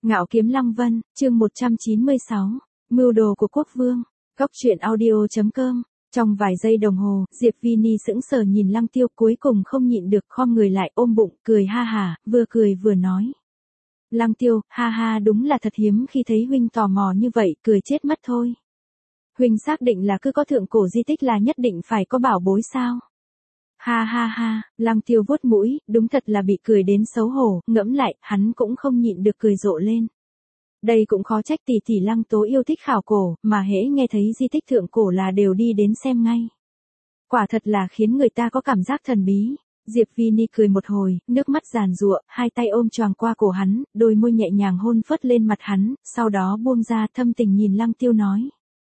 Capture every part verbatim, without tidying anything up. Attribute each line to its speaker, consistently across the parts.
Speaker 1: Ngạo Kiếm Lăng Vân, chương một trăm chín mươi sáu, Mưu đồ của quốc vương. Góc truyện audio chấm com. Trong vài giây đồng hồ, Diệp Vini sững sờ nhìn Lăng Tiêu, cuối cùng không nhịn được khom người lại ôm bụng, cười ha hả, vừa cười vừa nói. Lăng Tiêu, ha ha, đúng là thật hiếm khi thấy huynh tò mò như vậy, cười chết mất thôi. Huynh xác định là cứ có thượng cổ di tích là nhất định phải có bảo bối sao? Ha ha ha, Lăng Tiêu vuốt mũi, đúng thật là bị cười đến xấu hổ, ngẫm lại, hắn cũng không nhịn được cười rộ lên. Đây cũng khó trách tỷ tỷ Lăng Tố yêu thích khảo cổ, mà hễ nghe thấy di tích thượng cổ là đều đi đến xem ngay. Quả thật là khiến người ta có cảm giác thần bí. Diệp Vini cười một hồi, nước mắt giàn giụa, hai tay ôm choàng qua cổ hắn, đôi môi nhẹ nhàng hôn phớt lên mặt hắn, sau đó buông ra, thâm tình nhìn Lăng Tiêu nói.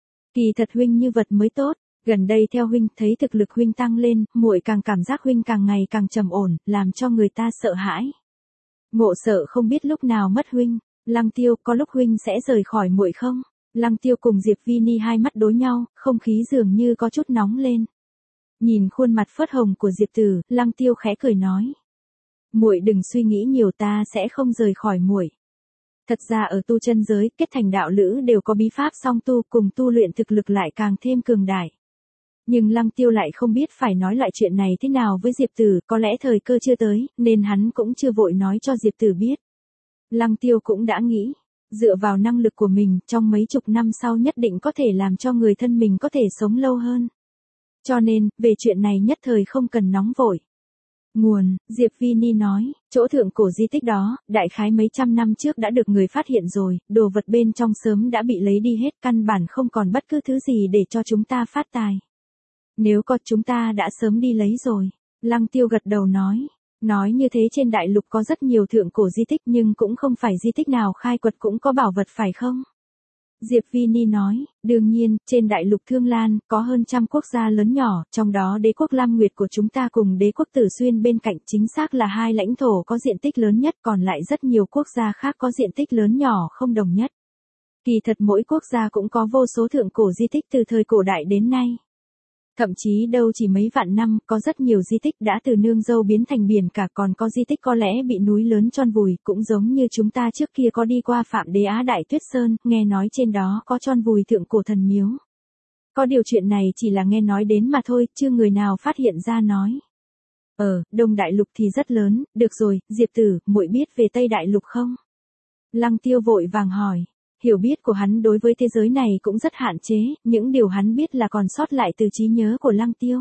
Speaker 1: Kỳ thật huynh như vật mới tốt. Gần đây theo huynh thấy thực lực huynh tăng lên, muội càng cảm giác huynh càng ngày càng trầm ổn, làm cho người ta sợ hãi. Ngộ sợ không biết lúc nào mất huynh. Lăng Tiêu, có lúc huynh sẽ rời khỏi muội không? Lăng Tiêu cùng Diệp Vini hai mắt đối nhau, không khí dường như có chút nóng lên. Nhìn khuôn mặt phớt hồng của Diệp Tử, Lăng Tiêu khẽ cười nói. Muội đừng suy nghĩ nhiều, ta sẽ không rời khỏi muội. Thật ra ở tu chân giới, kết thành đạo lữ đều có bí pháp song tu, cùng tu luyện thực lực lại càng thêm cường đại. Nhưng Lăng Tiêu lại không biết phải nói loại chuyện này thế nào với Diệp Tử, có lẽ thời cơ chưa tới, nên hắn cũng chưa vội nói cho Diệp Tử biết. Lăng Tiêu cũng đã nghĩ, dựa vào năng lực của mình, trong mấy chục năm sau nhất định có thể làm cho người thân mình có thể sống lâu hơn. Cho nên, về chuyện này nhất thời không cần nóng vội. Nguồn, Diệp Vini nói, chỗ thượng cổ di tích đó, đại khái mấy trăm năm trước đã được người phát hiện rồi, đồ vật bên trong sớm đã bị lấy đi hết, căn bản không còn bất cứ thứ gì để cho chúng ta phát tài. Nếu có chúng ta đã sớm đi lấy rồi. Lăng Tiêu gật đầu nói. Nói như thế trên đại lục có rất nhiều thượng cổ di tích nhưng cũng không phải di tích nào khai quật cũng có bảo vật phải không? Diệp Vini nói, đương nhiên, trên đại lục Thương Lan, có hơn trăm quốc gia lớn nhỏ, trong đó đế quốc Lam Nguyệt của chúng ta cùng đế quốc Tử Xuyên bên cạnh chính xác là hai lãnh thổ có diện tích lớn nhất, còn lại rất nhiều quốc gia khác có diện tích lớn nhỏ không đồng nhất. Kỳ thật mỗi quốc gia cũng có vô số thượng cổ di tích từ thời cổ đại đến nay. Thậm chí đâu chỉ mấy vạn năm, có rất nhiều di tích đã từ nương dâu biến thành biển cả, còn có di tích có lẽ bị núi lớn tron vùi, cũng giống như chúng ta trước kia có đi qua Phạm Đế Á Đại Tuyết Sơn, nghe nói trên đó có tron vùi thượng cổ thần miếu. Có điều chuyện này chỉ là nghe nói đến mà thôi, chưa người nào phát hiện ra nói. Ờ, Đông Đại Lục thì rất lớn, được rồi, Diệp Tử, muội biết về Tây Đại Lục không? Lăng Tiêu vội vàng hỏi. Hiểu biết của hắn đối với thế giới này cũng rất hạn chế, những điều hắn biết là còn sót lại từ trí nhớ của Lăng Tiêu.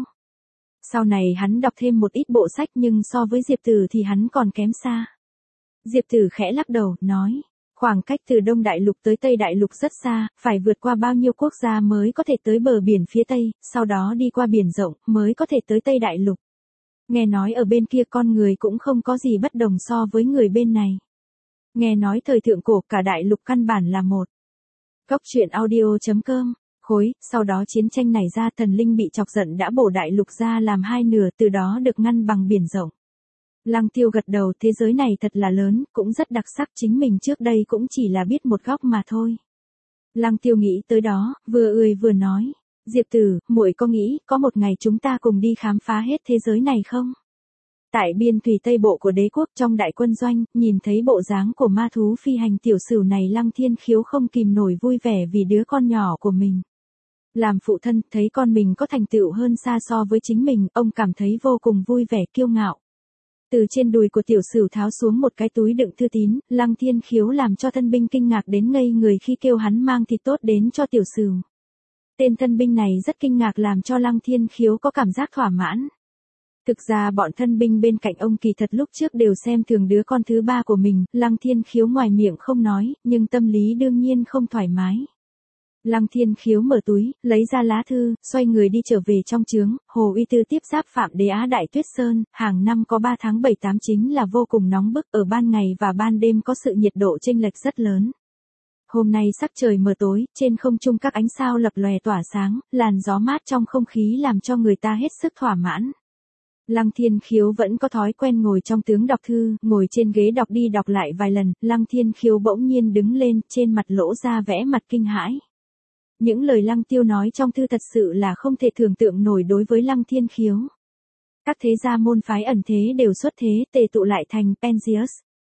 Speaker 1: Sau này hắn đọc thêm một ít bộ sách nhưng so với Diệp Tử thì hắn còn kém xa. Diệp Tử khẽ lắc đầu, nói, khoảng cách từ Đông Đại Lục tới Tây Đại Lục rất xa, phải vượt qua bao nhiêu quốc gia mới có thể tới bờ biển phía Tây, sau đó đi qua biển rộng mới có thể tới Tây Đại Lục. Nghe nói ở bên kia con người cũng không có gì bất đồng so với người bên này. Nghe nói thời thượng cổ cả đại lục căn bản là một. Góc truyện audio chấm com. Khối, sau đó chiến tranh nảy ra, thần linh bị chọc giận đã bổ đại lục ra làm hai nửa, từ đó được ngăn bằng biển rộng. Lăng Tiêu gật đầu, thế giới này thật là lớn, cũng rất đặc sắc, chính mình trước đây cũng chỉ là biết một góc mà thôi. Lăng Tiêu nghĩ tới đó, vừa ươi vừa nói, Diệp Tử, muội có nghĩ có một ngày chúng ta cùng đi khám phá hết thế giới này không? Tại biên thủy Tây Bộ của đế quốc trong đại quân doanh, nhìn thấy bộ dáng của ma thú phi hành tiểu sửu này, Lăng Thiên Khiếu không kìm nổi vui vẻ vì đứa con nhỏ của mình. Làm phụ thân, thấy con mình có thành tựu hơn xa so với chính mình, ông cảm thấy vô cùng vui vẻ kiêu ngạo. Từ trên đùi của tiểu sửu tháo xuống một cái túi đựng thư tín, Lăng Thiên Khiếu làm cho thân binh kinh ngạc đến ngây người khi kêu hắn mang thịt tốt đến cho tiểu sửu. Tên thân binh này rất kinh ngạc làm cho Lăng Thiên Khiếu có cảm giác thỏa mãn. Thực ra bọn thân binh bên cạnh ông kỳ thật lúc trước đều xem thường đứa con thứ ba của mình, Lăng Thiên Khiếu ngoài miệng không nói, nhưng tâm lý đương nhiên không thoải mái. Lăng Thiên Khiếu mở túi, lấy ra lá thư, xoay người đi trở về trong trướng, Hồ Uy Tư tiếp giáp Phạm Đế Á Đại Tuyết Sơn, hàng năm có ba tháng bảy tám chính là vô cùng nóng bức, ở ban ngày và ban đêm có sự nhiệt độ chênh lệch rất lớn. Hôm nay sắc trời mờ tối, trên không trung các ánh sao lập lòe tỏa sáng, làn gió mát trong không khí làm cho người ta hết sức thỏa mãn. Lăng Thiên Khiếu vẫn có thói quen ngồi trong tướng đọc thư, ngồi trên ghế đọc đi đọc lại vài lần, Lăng Thiên Khiếu bỗng nhiên đứng lên, trên mặt lỗ ra vẻ mặt kinh hãi. Những lời Lăng Tiêu nói trong thư thật sự là không thể tưởng tượng nổi đối với Lăng Thiên Khiếu. Các thế gia môn phái ẩn thế đều xuất thế, tề tụ lại thành Penzius.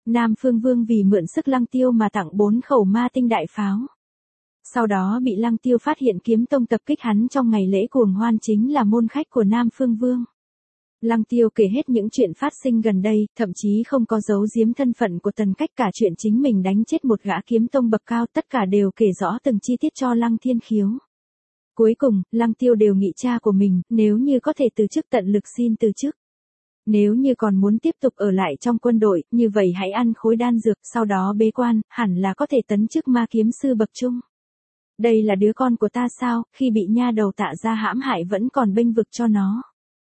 Speaker 1: Nam Phương Vương vì mượn sức Lăng Tiêu mà tặng bốn khẩu ma tinh đại pháo. Sau đó bị Lăng Tiêu phát hiện kiếm tông tập kích hắn trong ngày lễ cuồng hoan chính là môn khách của Nam Phương Vương. Lăng Tiêu kể hết những chuyện phát sinh gần đây, thậm chí không có giấu giếm thân phận của Tần Cách, cả chuyện chính mình đánh chết một gã kiếm tông bậc cao, tất cả đều kể rõ từng chi tiết cho Lăng Thiên Khiếu. Cuối cùng, Lăng Tiêu đều nghị cha của mình, nếu như có thể từ chức tận lực xin từ chức. Nếu như còn muốn tiếp tục ở lại trong quân đội, như vậy hãy ăn khối đan dược, sau đó bế quan, hẳn là có thể tấn chức ma kiếm sư bậc trung. Đây là đứa con của ta sao, khi bị nha đầu Tạ Gia hãm hại vẫn còn bênh vực cho nó.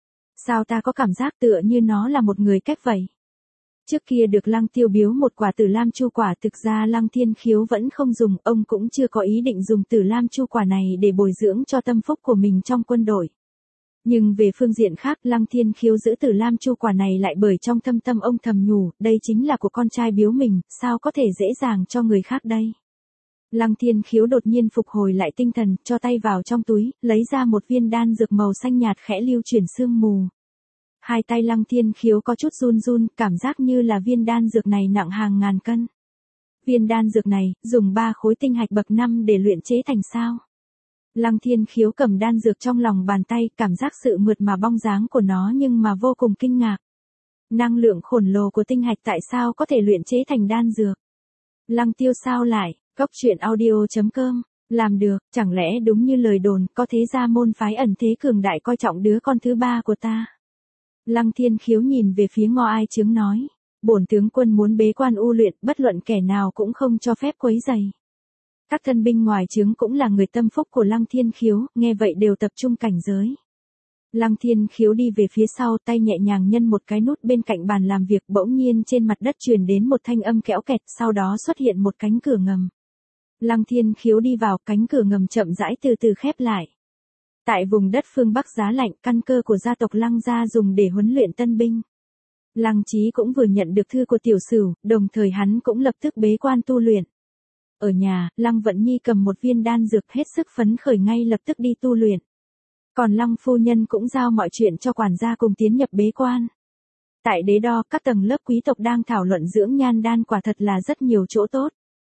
Speaker 1: Sao ta có cảm giác tựa như nó là một người cách vậy? Trước kia được Lăng Tiêu biếu một quả Tử Lam Chu quả, thực ra Lăng Thiên Khiếu vẫn không dùng, ông cũng chưa có ý định dùng Tử Lam Chu quả này để bồi dưỡng cho tâm phúc của mình trong quân đội. Nhưng về phương diện khác, Lăng Thiên Khiếu giữ Tử Lam Chu quả này lại bởi trong thâm tâm ông thầm nhủ, đây chính là của con trai biếu mình, sao có thể dễ dàng cho người khác đây. Lăng Thiên Khiếu đột nhiên phục hồi lại tinh thần, cho tay vào trong túi, lấy ra một viên đan dược màu xanh nhạt khẽ lưu chuyển sương mù. Hai tay Lăng Thiên Khiếu có chút run run, cảm giác như là viên đan dược này nặng hàng ngàn cân. Viên đan dược này, dùng ba khối tinh hạch bậc năm để luyện chế thành sao? Lăng Thiên Khiếu cầm đan dược trong lòng bàn tay, cảm giác sự mượt mà bong dáng của nó nhưng mà vô cùng kinh ngạc. Năng lượng khổng lồ của tinh hạch tại sao có thể luyện chế thành đan dược? Lăng Tiêu sao lại? Cốc truyện audio chấm com, làm được, chẳng lẽ đúng như lời đồn, có thế gia môn phái ẩn thế cường đại coi trọng đứa con thứ ba của ta. Lăng Thiên Khiếu nhìn về phía Ngô Ai Chướng nói, bổn tướng quân muốn bế quan u luyện, bất luận kẻ nào cũng không cho phép quấy rầy. Các thân binh ngoài trướng cũng là người tâm phúc của Lăng Thiên Khiếu, nghe vậy đều tập trung cảnh giới. Lăng Thiên Khiếu đi về phía sau, tay nhẹ nhàng nhân một cái nút bên cạnh bàn làm việc, bỗng nhiên trên mặt đất truyền đến một thanh âm kẽo kẹt, sau đó xuất hiện một cánh cửa ngầm. Lăng Thiên Khiếu đi vào, cánh cửa ngầm chậm rãi từ từ khép lại. Tại vùng đất phương Bắc giá lạnh, căn cơ của gia tộc Lăng gia dùng để huấn luyện tân binh. Lăng Chí cũng vừa nhận được thư của tiểu sửu, đồng thời hắn cũng lập tức bế quan tu luyện. Ở nhà, Lăng Vận Nhi cầm một viên đan dược hết sức phấn khởi ngay lập tức đi tu luyện. Còn Lăng phu nhân cũng giao mọi chuyện cho quản gia cùng tiến nhập bế quan. Tại đế đo, các tầng lớp quý tộc đang thảo luận dưỡng nhan đan, quả thật là rất nhiều chỗ tốt.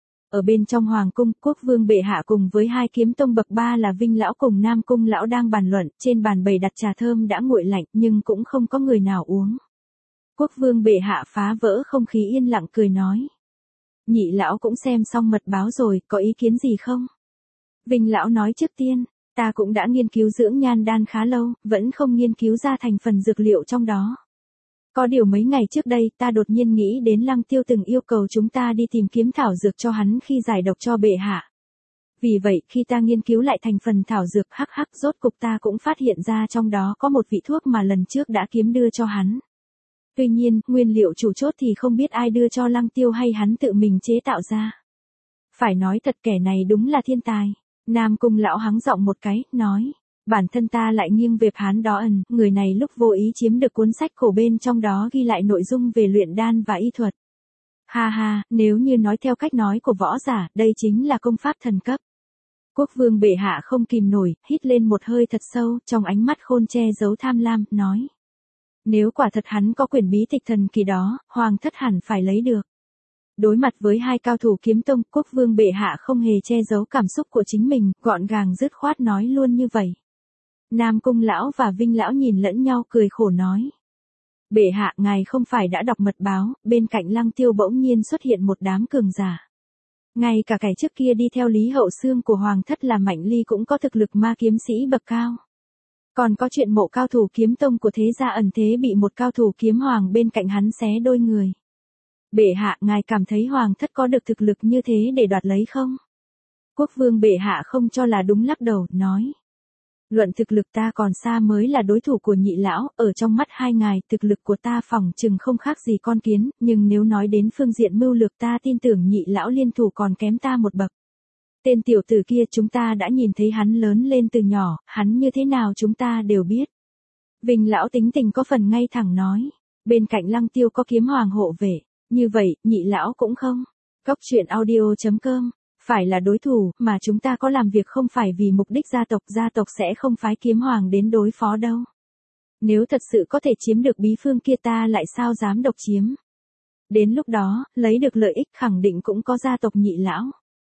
Speaker 1: Ở bên trong hoàng cung, quốc vương bệ hạ cùng với hai kiếm tông bậc ba là Vinh lão cùng Nam cung lão đang bàn luận, trên bàn bày đặt trà thơm đã nguội lạnh nhưng cũng không có người nào uống. Quốc vương bệ hạ phá vỡ không khí yên lặng cười nói. Nhị lão cũng xem xong mật báo rồi, có ý kiến gì không? Vinh lão nói trước tiên, ta cũng đã nghiên cứu dưỡng nhan đan khá lâu, vẫn không nghiên cứu ra thành phần dược liệu trong đó. Có điều mấy ngày trước đây ta đột nhiên nghĩ đến Lăng Tiêu từng yêu cầu chúng ta đi tìm kiếm thảo dược cho hắn khi giải độc cho bệ hạ. Vì vậy khi ta nghiên cứu lại thành phần thảo dược hắc hắc rốt cục ta cũng phát hiện ra trong đó có một vị thuốc mà lần trước đã kiếm đưa cho hắn. Tuy nhiên, nguyên liệu chủ chốt thì không biết ai đưa cho Lăng Tiêu hay hắn tự mình chế tạo ra. Phải nói thật kẻ này đúng là thiên tài. Nam cung lão hắng giọng một cái, nói. Bản thân ta lại nghiêng về hắn đó ẩn, người này lúc vô ý chiếm được cuốn sách cổ bên trong đó ghi lại nội dung về luyện đan và y thuật. Ha ha, nếu như nói theo cách nói của võ giả, đây chính là công pháp thần cấp. Quốc vương bệ hạ không kìm nổi, hít lên một hơi thật sâu, trong ánh mắt khôn che giấu tham lam, nói. Nếu quả thật hắn có quyển bí tịch thần kỳ đó, hoàng thất hẳn phải lấy được. Đối mặt với hai cao thủ kiếm tông, quốc vương bệ hạ không hề che giấu cảm xúc của chính mình, gọn gàng dứt khoát nói luôn như vậy. Nam cung lão và Vinh lão nhìn lẫn nhau cười khổ nói. Bệ hạ, ngài không phải đã đọc mật báo, bên cạnh Lăng Tiêu bỗng nhiên xuất hiện một đám cường giả. Ngay cả kẻ trước kia đi theo Lý Hậu Xương của hoàng thất là Mạnh Ly cũng có thực lực ma kiếm sĩ bậc cao. Còn có chuyện mộ cao thủ kiếm tông của thế gia ẩn thế bị một cao thủ kiếm hoàng bên cạnh hắn xé đôi người. Bệ hạ, ngài cảm thấy hoàng thất có được thực lực như thế để đoạt lấy không? Quốc vương bệ hạ không cho là đúng lắc đầu, nói. Luận thực lực ta còn xa mới là đối thủ của nhị lão, ở trong mắt hai ngài, thực lực của ta phỏng chừng không khác gì con kiến, nhưng nếu nói đến phương diện mưu lược ta tin tưởng nhị lão liên thủ còn kém ta một bậc. Tên tiểu tử kia chúng ta đã nhìn thấy hắn lớn lên từ nhỏ, hắn như thế nào chúng ta đều biết. Vinh lão tính tình có phần ngay thẳng nói, bên cạnh Lăng Tiêu có kiếm hoàng hộ vệ, như vậy, nhị lão cũng không. Cốc truyện audio chấm com, phải là đối thủ, mà chúng ta có làm việc không phải vì mục đích gia tộc, gia tộc sẽ không phái kiếm hoàng đến đối phó đâu. Nếu thật sự có thể chiếm được bí phương kia ta lại sao dám độc chiếm. Đến lúc đó, lấy được lợi ích khẳng định cũng có gia tộc Nhị lão.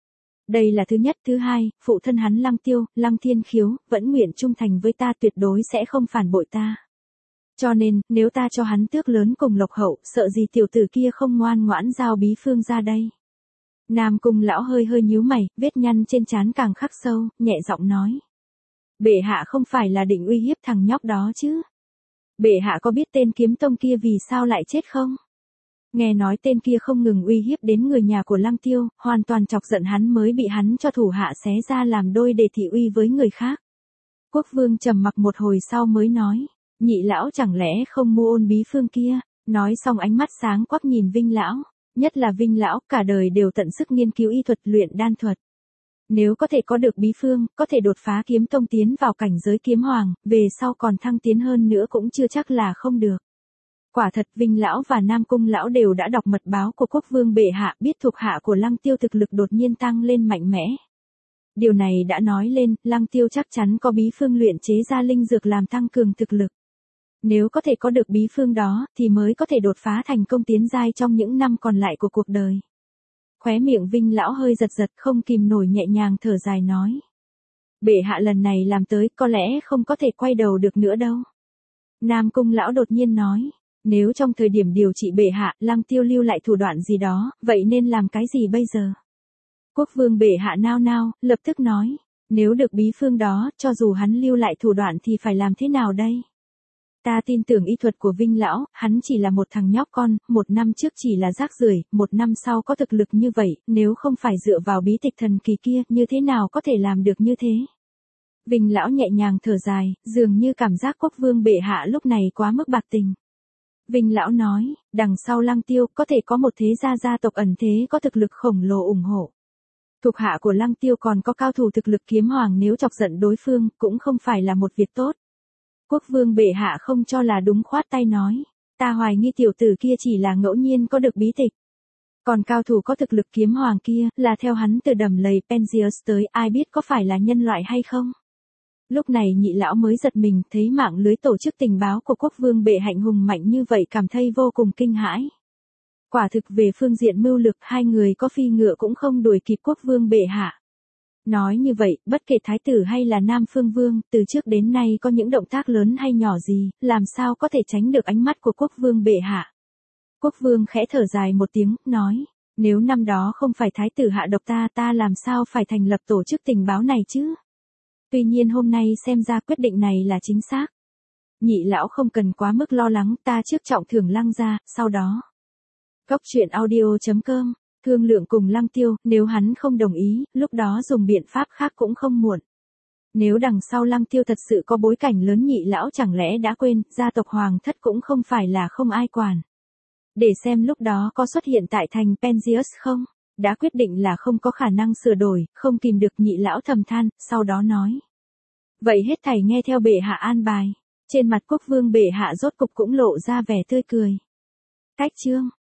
Speaker 1: Đây là thứ nhất, thứ hai, phụ thân hắn Lăng Tiêu, Lăng Thiên Khiếu, vẫn nguyện trung thành với ta, tuyệt đối sẽ không phản bội ta. Cho nên, nếu ta cho hắn tước lớn cùng lộc hậu, sợ gì tiểu tử kia không ngoan ngoãn giao bí phương ra đây. Nam Cung lão hơi hơi nhíu mày, vết nhăn trên trán càng khắc sâu, nhẹ giọng nói. Bệ hạ không phải là định uy hiếp thằng nhóc đó chứ? Bệ hạ có biết tên kiếm tông kia vì sao lại chết không? Nghe nói tên kia không ngừng uy hiếp đến người nhà của Lăng Tiêu, hoàn toàn chọc giận hắn mới bị hắn cho thủ hạ xé ra làm đôi để thị uy với người khác. Quốc vương trầm mặc một hồi sau mới nói, Nhị lão chẳng lẽ không mua ôn bí phương kia? Nói xong ánh mắt sáng quắc nhìn Vinh lão, nhất là Vinh lão, cả đời đều tận sức nghiên cứu y thuật luyện đan thuật. Nếu có thể có được bí phương, có thể đột phá kiếm tông tiến vào cảnh giới kiếm hoàng, về sau còn thăng tiến hơn nữa cũng chưa chắc là không được. Quả thật Vinh lão và Nam Cung lão đều đã đọc mật báo của quốc vương bệ hạ, biết thuộc hạ của Lăng Tiêu thực lực đột nhiên tăng lên mạnh mẽ. Điều này đã nói lên, Lăng Tiêu chắc chắn có bí phương luyện chế ra linh dược làm tăng cường thực lực. Nếu có thể có được bí phương đó, thì mới có thể đột phá thành công tiến giai trong những năm còn lại của cuộc đời. Khóe miệng Vinh lão hơi giật giật, không kìm nổi nhẹ nhàng thở dài nói. Bệ hạ lần này làm tới có lẽ không có thể quay đầu được nữa đâu. Nam Cung lão đột nhiên nói. Nếu trong thời điểm điều trị bệ hạ, Lăng Tiêu lưu lại thủ đoạn gì đó, vậy nên làm cái gì bây giờ? Quốc vương bệ hạ nao nao, lập tức nói. Nếu được bí phương đó, cho dù hắn lưu lại thủ đoạn thì phải làm thế nào đây? Ta tin tưởng y thuật của Vinh lão, hắn chỉ là một thằng nhóc con, một năm trước chỉ là rác rưởi, một năm sau có thực lực như vậy, nếu không phải dựa vào bí tịch thần kỳ kia, như thế nào có thể làm được như thế? Vinh lão nhẹ nhàng thở dài, dường như cảm giác quốc vương bệ hạ lúc này quá mức bạc tình. Vinh lão nói, đằng sau Lăng Tiêu có thể có một thế gia gia tộc ẩn thế có thực lực khổng lồ ủng hộ. Thuộc hạ của Lăng Tiêu còn có cao thủ thực lực kiếm hoàng, nếu chọc giận đối phương cũng không phải là một việc tốt. Quốc vương bệ hạ không cho là đúng, khoát tay nói, ta hoài nghi tiểu tử kia chỉ là ngẫu nhiên có được bí tịch. Còn cao thủ có thực lực kiếm hoàng kia là theo hắn từ đầm lầy Penzius tới, ai biết có phải là nhân loại hay không. Lúc này Nhị lão mới giật mình, thấy mạng lưới tổ chức tình báo của quốc vương bệ hạnh hùng mạnh như vậy, cảm thấy vô cùng kinh hãi. Quả thực về phương diện mưu lực, hai người có phi ngựa cũng không đuổi kịp quốc vương bệ hạ. Nói như vậy, bất kể thái tử hay là Nam Phương Vương, từ trước đến nay có những động tác lớn hay nhỏ gì, làm sao có thể tránh được ánh mắt của quốc vương bệ hạ. Quốc vương khẽ thở dài một tiếng, nói, nếu năm đó không phải thái tử hạ độc ta, ta làm sao phải thành lập tổ chức tình báo này chứ? Tuy nhiên hôm nay xem ra quyết định này là chính xác. Nhị lão không cần quá mức lo lắng, ta trước trọng thưởng Lăng gia, sau đó. Góc truyện audio chấm com, thương lượng cùng Lăng Tiêu, nếu hắn không đồng ý, lúc đó dùng biện pháp khác cũng không muộn. Nếu đằng sau Lăng Tiêu thật sự có bối cảnh lớn, nhị lão chẳng lẽ đã quên, gia tộc hoàng thất cũng không phải là không ai quản. Để xem lúc đó có xuất hiện tại thành Penzius không? Đã quyết định là không có khả năng sửa đổi, không kìm được nhị lão thầm than, sau đó nói. Vậy hết thảy nghe theo bệ hạ an bài. Trên mặt quốc vương bệ hạ rốt cục cũng lộ ra vẻ tươi cười. Cách chương.